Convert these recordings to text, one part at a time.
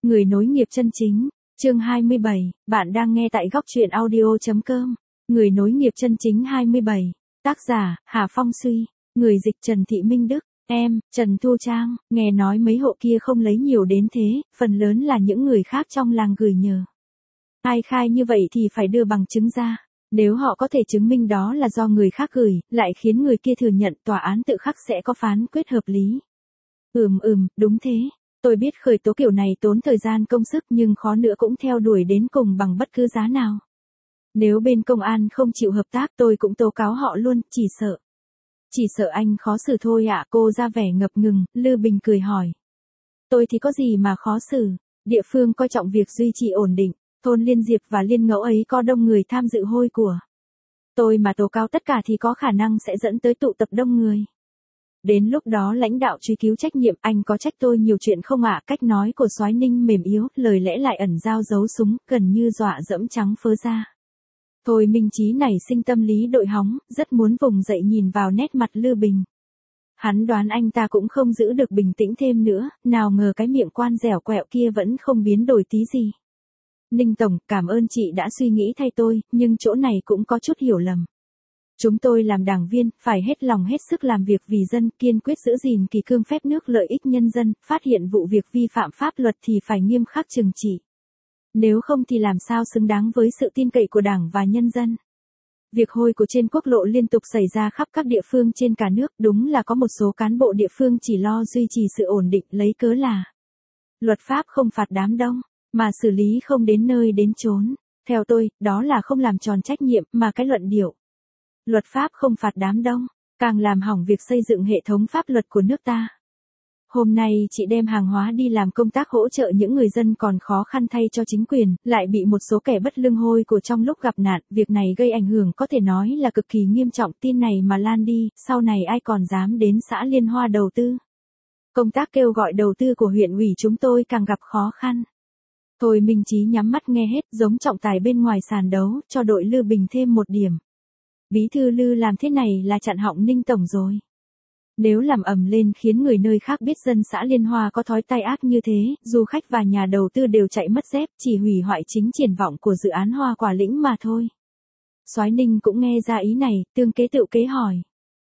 Người nối nghiệp chân chính, chương 27, bạn đang nghe tại góc truyện audio.com. Người nối nghiệp chân chính 27, tác giả, Hà Phong Suy, người dịch Trần Thị Minh Đức, em, Trần Thu Trang, nghe nói mấy hộ kia không lấy nhiều đến thế, phần lớn là những người khác trong làng gửi nhờ. Ai khai như vậy thì phải đưa bằng chứng ra. Nếu họ có thể chứng minh đó là do người khác gửi, lại khiến người kia thừa nhận, tòa án tự khắc sẽ có phán quyết hợp lý. Đúng thế. Tôi biết khởi tố kiểu này tốn thời gian công sức nhưng khó nữa cũng theo đuổi đến cùng bằng bất cứ giá nào. Nếu bên công an không chịu hợp tác tôi cũng tố cáo họ luôn, chỉ sợ anh khó xử thôi ạ. Cô ra vẻ ngập ngừng, Lư Bình cười hỏi. Tôi thì có gì mà khó xử, địa phương coi trọng việc duy trì ổn định, thôn Liên Diệp và Liên Ngẫu ấy có đông người tham dự hôi của. Tôi mà tố cáo tất cả thì có khả năng sẽ dẫn tới tụ tập đông người. Đến lúc đó lãnh đạo truy cứu trách nhiệm, anh có trách tôi nhiều chuyện không ạ? Cách nói của Soái Ninh mềm yếu, lời lẽ lại ẩn dao giấu súng, gần như dọa dẫm trắng phớ ra. Thôi Minh Chí nảy sinh tâm lý đội hóng, rất muốn vùng dậy nhìn vào nét mặt Lư Bình. Hắn đoán anh ta cũng không giữ được bình tĩnh thêm nữa, nào ngờ cái miệng quan dẻo quẹo kia vẫn không biến đổi tí gì. Ninh Tổng, cảm ơn chị đã suy nghĩ thay tôi, nhưng chỗ này cũng có chút hiểu lầm. Chúng tôi làm đảng viên, phải hết lòng hết sức làm việc vì dân, kiên quyết giữ gìn kỷ cương phép nước lợi ích nhân dân, phát hiện vụ việc vi phạm pháp luật thì phải nghiêm khắc trừng trị. Nếu không thì làm sao xứng đáng với sự tin cậy của Đảng và nhân dân. Việc hôi của trên quốc lộ liên tục xảy ra khắp các địa phương trên cả nước, đúng là có một số cán bộ địa phương chỉ lo duy trì sự ổn định lấy cớ là luật pháp không phạt đám đông, mà xử lý không đến nơi đến chốn. Theo tôi, đó là không làm tròn trách nhiệm mà cái luận điệu. Luật pháp không phạt đám đông, càng làm hỏng việc xây dựng hệ thống pháp luật của nước ta. Hôm nay chị đem hàng hóa đi làm công tác hỗ trợ những người dân còn khó khăn thay cho chính quyền, lại bị một số kẻ bất lương hôi của trong lúc gặp nạn, việc này gây ảnh hưởng có thể nói là cực kỳ nghiêm trọng, tin này mà lan đi, sau này ai còn dám đến xã Liên Hoa đầu tư. Công tác kêu gọi đầu tư của huyện ủy chúng tôi càng gặp khó khăn. Thôi Minh Chí nhắm mắt nghe hết, giống trọng tài bên ngoài sàn đấu, cho đội Lư Bình thêm một điểm. Bí thư Lư làm thế này là chặn họng Ninh Tổng rồi. Nếu làm ầm lên khiến người nơi khác biết dân xã Liên Hoa có thói tay ác như thế, du khách và nhà đầu tư đều chạy mất dép, chỉ hủy hoại chính triển vọng của dự án Hoa Quả Lĩnh mà thôi. Soái Ninh cũng nghe ra ý này, tương kế tựu kế hỏi.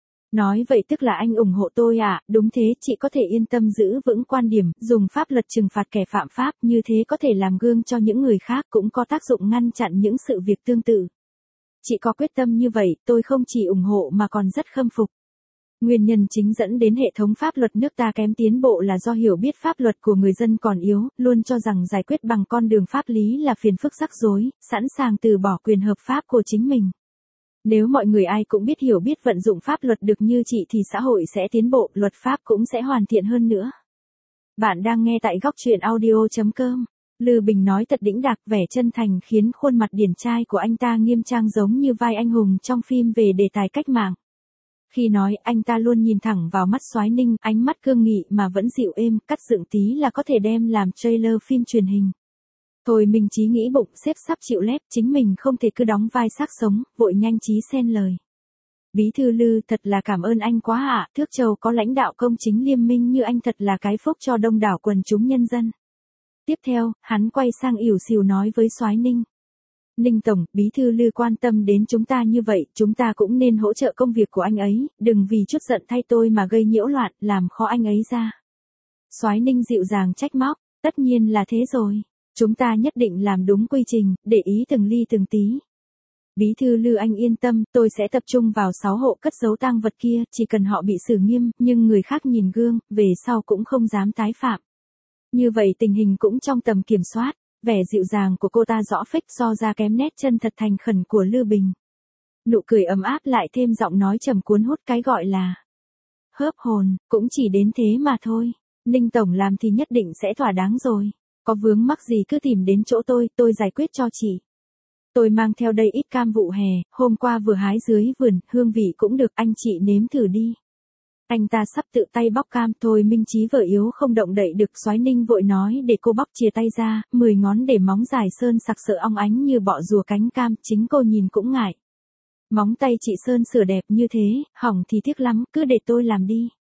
Nói vậy tức là anh ủng hộ tôi à? Đúng thế, chị có thể yên tâm giữ vững quan điểm, dùng pháp luật trừng phạt kẻ phạm pháp, như thế có thể làm gương cho những người khác, cũng có tác dụng ngăn chặn những sự việc tương tự. Chị có quyết tâm như vậy, tôi không chỉ ủng hộ mà còn rất khâm phục. Nguyên nhân chính dẫn đến hệ thống pháp luật nước ta kém tiến bộ là do hiểu biết pháp luật của người dân còn yếu, luôn cho rằng giải quyết bằng con đường pháp lý là phiền phức rắc rối, sẵn sàng từ bỏ quyền hợp pháp của chính mình. Nếu mọi người ai cũng biết hiểu biết vận dụng pháp luật được như chị thì xã hội sẽ tiến bộ, luật pháp cũng sẽ hoàn thiện hơn nữa. Bạn đang nghe tại góc truyện audio.com. Lư Bình nói thật đĩnh đạc, vẻ chân thành khiến khuôn mặt điển trai của anh ta nghiêm trang giống như vai anh hùng trong phim về đề tài cách mạng. Khi nói, anh ta luôn nhìn thẳng vào mắt Soái Ninh, ánh mắt cương nghị mà vẫn dịu êm, cắt dựng tí là có thể đem làm trailer phim truyền hình. Thôi Minh Chí nghĩ bụng xếp sắp chịu lép, chính mình không thể cứ đóng vai xác sống, vội nhanh trí xen lời. Bí thư Lư, thật là cảm ơn anh quá ạ, Thước Châu có lãnh đạo công chính liêm minh như anh thật là cái phúc cho đông đảo quần chúng nhân dân. Tiếp theo, hắn quay sang ỉu xìu nói với Soái Ninh. Ninh Tổng, Bí thư Lư quan tâm đến chúng ta như vậy, chúng ta cũng nên hỗ trợ công việc của anh ấy, đừng vì chút giận thay tôi mà gây nhiễu loạn, làm khó anh ấy ra. Soái Ninh dịu dàng trách móc, tất nhiên là thế rồi. Chúng ta nhất định làm đúng quy trình, để ý từng ly từng tí. Bí thư Lư anh yên tâm, tôi sẽ tập trung vào 6 hộ cất giấu tang vật kia, chỉ cần họ bị xử nghiêm, nhưng người khác nhìn gương, về sau cũng không dám tái phạm. Như vậy tình hình cũng trong tầm kiểm soát. Vẻ dịu dàng của cô ta rõ phết so ra kém nét chân thật thành khẩn của Lư Bình. Nụ cười ấm áp lại thêm giọng nói trầm cuốn hút, cái gọi là hớp hồn, cũng chỉ đến thế mà thôi. Ninh Tổng làm thì nhất định sẽ thỏa đáng rồi. Có vướng mắc gì cứ tìm đến chỗ tôi giải quyết cho chị. Tôi mang theo đây ít cam vụ hè, hôm qua vừa hái dưới vườn, hương vị cũng được, anh chị nếm thử đi. Anh ta sắp tự tay bóc cam, Thôi Minh Chí vợ yếu không động đậy được, Soái Ninh vội nói để cô bóc chìa tay ra, 10 ngón để móng dài sơn sặc sỡ óng ánh như bọ rùa cánh cam, chính cô nhìn cũng ngại. Móng tay chị sơn sửa đẹp như thế, hỏng thì tiếc lắm, cứ để tôi làm đi.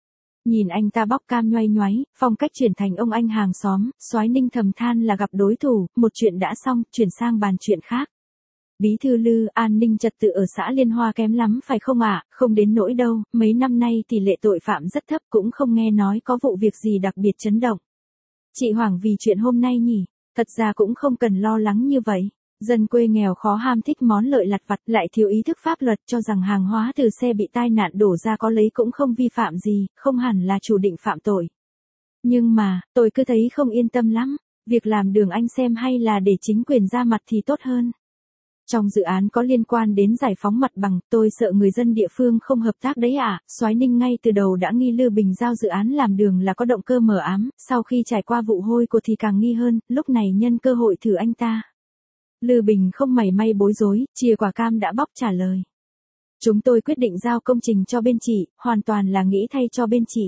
Nhìn anh ta bóc cam nhoay nhoáy, phong cách chuyển thành ông anh hàng xóm, Soái Ninh thầm than là gặp đối thủ, một chuyện đã xong, chuyển sang bàn chuyện khác. Bí thư Lư, an ninh trật tự ở xã Liên Hoa kém lắm phải không ạ? Không đến nỗi đâu, mấy năm nay tỷ lệ tội phạm rất thấp, cũng không nghe nói có vụ việc gì đặc biệt chấn động. Chị hoảng vì chuyện hôm nay nhỉ? Thật ra cũng không cần lo lắng như vậy. Dân quê nghèo khó ham thích món lợi lặt vặt, lại thiếu ý thức pháp luật, cho rằng hàng hóa từ xe bị tai nạn đổ ra có lấy cũng không vi phạm gì, không hẳn là chủ định phạm tội. Nhưng mà, tôi cứ thấy không yên tâm lắm, việc làm đường anh xem hay là để chính quyền ra mặt thì tốt hơn. Trong dự án có liên quan đến giải phóng mặt bằng, tôi sợ người dân địa phương không hợp tác đấy ạ. Soái Ninh ngay từ đầu đã nghi Lư Bình giao dự án làm đường là có động cơ mờ ám, sau khi trải qua vụ hôi của thì càng nghi hơn, lúc này nhân cơ hội thử anh ta. Lư Bình không mảy may bối rối, chìa quả cam đã bóc trả lời. Chúng tôi quyết định giao công trình cho bên chị, hoàn toàn là nghĩ thay cho bên chị.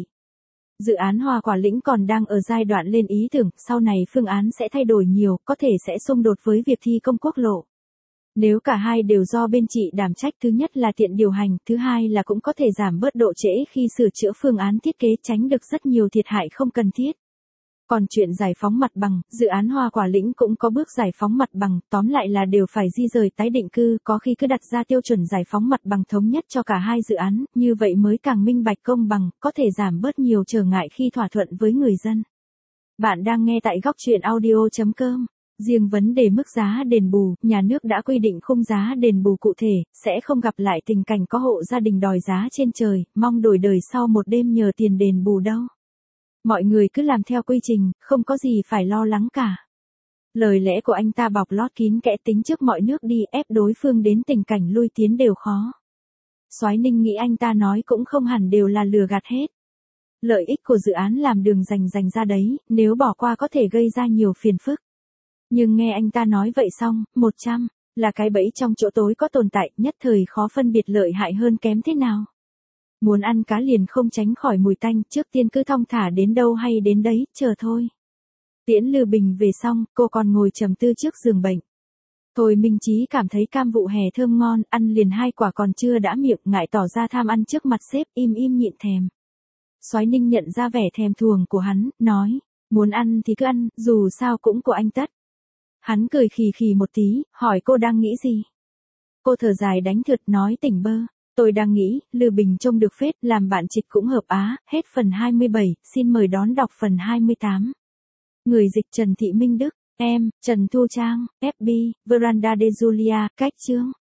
Dự án Hoa Quả Lĩnh còn đang ở giai đoạn lên ý tưởng, sau này phương án sẽ thay đổi nhiều, có thể sẽ xung đột với việc thi công quốc lộ. Nếu cả hai đều do bên chị đảm trách, thứ nhất là tiện điều hành, thứ hai là cũng có thể giảm bớt độ trễ khi sửa chữa phương án thiết kế, tránh được rất nhiều thiệt hại không cần thiết. Còn chuyện giải phóng mặt bằng, dự án Hoa Quả Lĩnh cũng có bước giải phóng mặt bằng, tóm lại là đều phải di rời tái định cư, có khi cứ đặt ra tiêu chuẩn giải phóng mặt bằng thống nhất cho cả hai dự án, như vậy mới càng minh bạch công bằng, có thể giảm bớt nhiều trở ngại khi thỏa thuận với người dân. Bạn đang nghe tại góc truyện audio.com. Riêng vấn đề mức giá đền bù, nhà nước đã quy định khung giá đền bù cụ thể, sẽ không gặp lại tình cảnh có hộ gia đình đòi giá trên trời, mong đổi đời sau một đêm nhờ tiền đền bù đâu. Mọi người cứ làm theo quy trình, không có gì phải lo lắng cả. Lời lẽ của anh ta bọc lót kín kẽ tính trước mọi nước đi, ép đối phương đến tình cảnh lui tiến đều khó. Soái Ninh nghĩ anh ta nói cũng không hẳn đều là lừa gạt hết. Lợi ích của dự án làm đường dành ra đấy, nếu bỏ qua có thể gây ra nhiều phiền phức. Nhưng nghe anh ta nói vậy xong, 100, là cái bẫy trong chỗ tối có tồn tại, nhất thời khó phân biệt lợi hại hơn kém thế nào. Muốn ăn cá liền không tránh khỏi mùi tanh, trước tiên cứ thong thả đến đâu hay đến đấy, chờ thôi. Tiễn Lư Bình về xong, cô còn ngồi trầm tư trước giường bệnh. Thôi Minh Chí cảm thấy cam vụ hè thơm ngon, ăn liền 2 quả còn chưa đã miệng, ngại tỏ ra tham ăn trước mặt sếp, im nhịn thèm. Soái Ninh nhận ra vẻ thèm thuồng của hắn, nói, muốn ăn thì cứ ăn, dù sao cũng của anh tất. Hắn cười khì một tí, hỏi cô đang nghĩ gì? Cô thở dài đánh thượt nói tỉnh bơ. Tôi đang nghĩ, Lư Bình trông được phết, làm bạn trịch cũng hợp á, hết phần 27, xin mời đón đọc phần 28. Người dịch Trần Thị Minh Đức, em, Trần Thu Trang, FB, Veranda de Julia, cách chương.